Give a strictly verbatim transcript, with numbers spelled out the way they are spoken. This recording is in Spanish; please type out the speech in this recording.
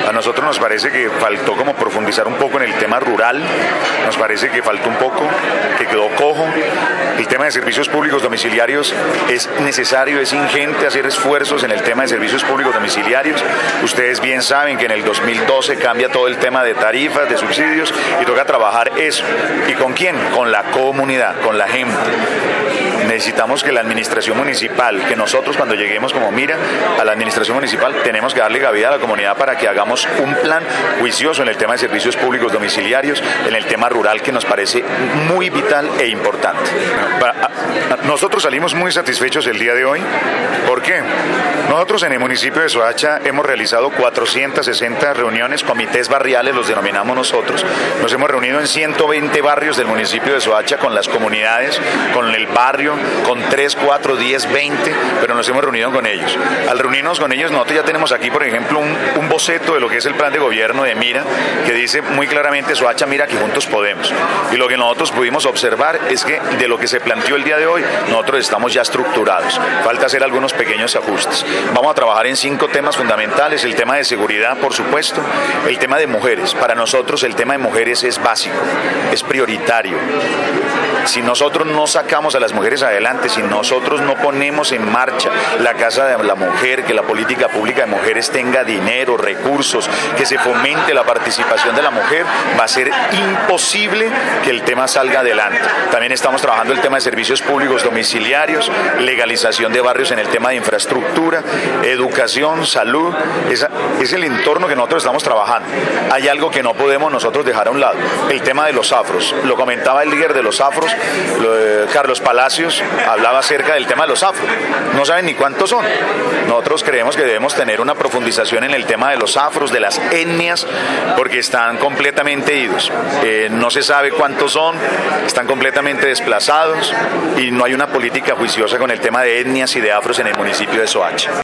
A nosotros nos parece que faltó como profundizar un poco en el tema rural, nos parece que faltó un poco, que quedó cojo. El tema de servicios públicos domiciliarios es necesario, es ingente hacer esfuerzos en el tema de servicios públicos domiciliarios. Ustedes bien saben que en el dos mil doce cambia todo el tema de tarifas, de subsidios, y toca trabajar eso. ¿Y con quién? Con la comunidad, con la gente. Necesitamos que la administración municipal, que nosotros cuando lleguemos como Mira a la administración municipal, tenemos que darle cabida a la comunidad para que hagamos un plan juicioso en el tema de servicios públicos domiciliarios, en el tema rural, que nos parece muy vital e importante. Nosotros salimos muy satisfechos el día de hoy. ¿Por qué? Nosotros en el municipio de Soacha hemos realizado cuatrocientas sesenta reuniones, comités barriales los denominamos nosotros. Nos hemos reunido en ciento veinte barrios del municipio de Soacha con las comunidades, con el barrio, con tres, cuatro, diez, veinte, pero nos hemos reunido con ellos. Al reunirnos con ellos, nosotros ya tenemos aquí, por ejemplo, un, un boceto de lo que es el plan de gobierno de Mira, que dice muy claramente: Soacha mira que juntos podemos. Y lo que nosotros pudimos observar es que de lo que se planteó el día de hoy, nosotros estamos ya estructurados. Falta hacer algunos pequeños ajustes. Vamos a trabajar en cinco temas fundamentales: el tema de seguridad, por supuesto, el tema de mujeres. Para nosotros el tema de mujeres es básico, es prioritario. Si nosotros no sacamos a las mujeres adelante, si nosotros no ponemos en marcha la Casa de la Mujer, que la política pública de mujeres tenga dinero, recursos, que se fomente la participación de la mujer, va a ser imposible que el tema salga adelante. También estamos trabajando el tema de servicios públicos domiciliarios, legalización de barrios en el tema de infraestructura, educación, salud. Esa, es el entorno que nosotros estamos trabajando. Hay algo que no podemos nosotros dejar a un lado: el tema de los afros. Lo comentaba el líder de los afros, Carlos Palacios, hablaba acerca del tema de los afros. No saben ni cuántos son. Nosotros creemos que debemos tener una profundización en el tema de los afros, de las etnias, porque están completamente idos. Eh, no se sabe cuántos son, están completamente desplazados y no hay una política juiciosa con el tema de etnias y de afros en el municipio de Soacha.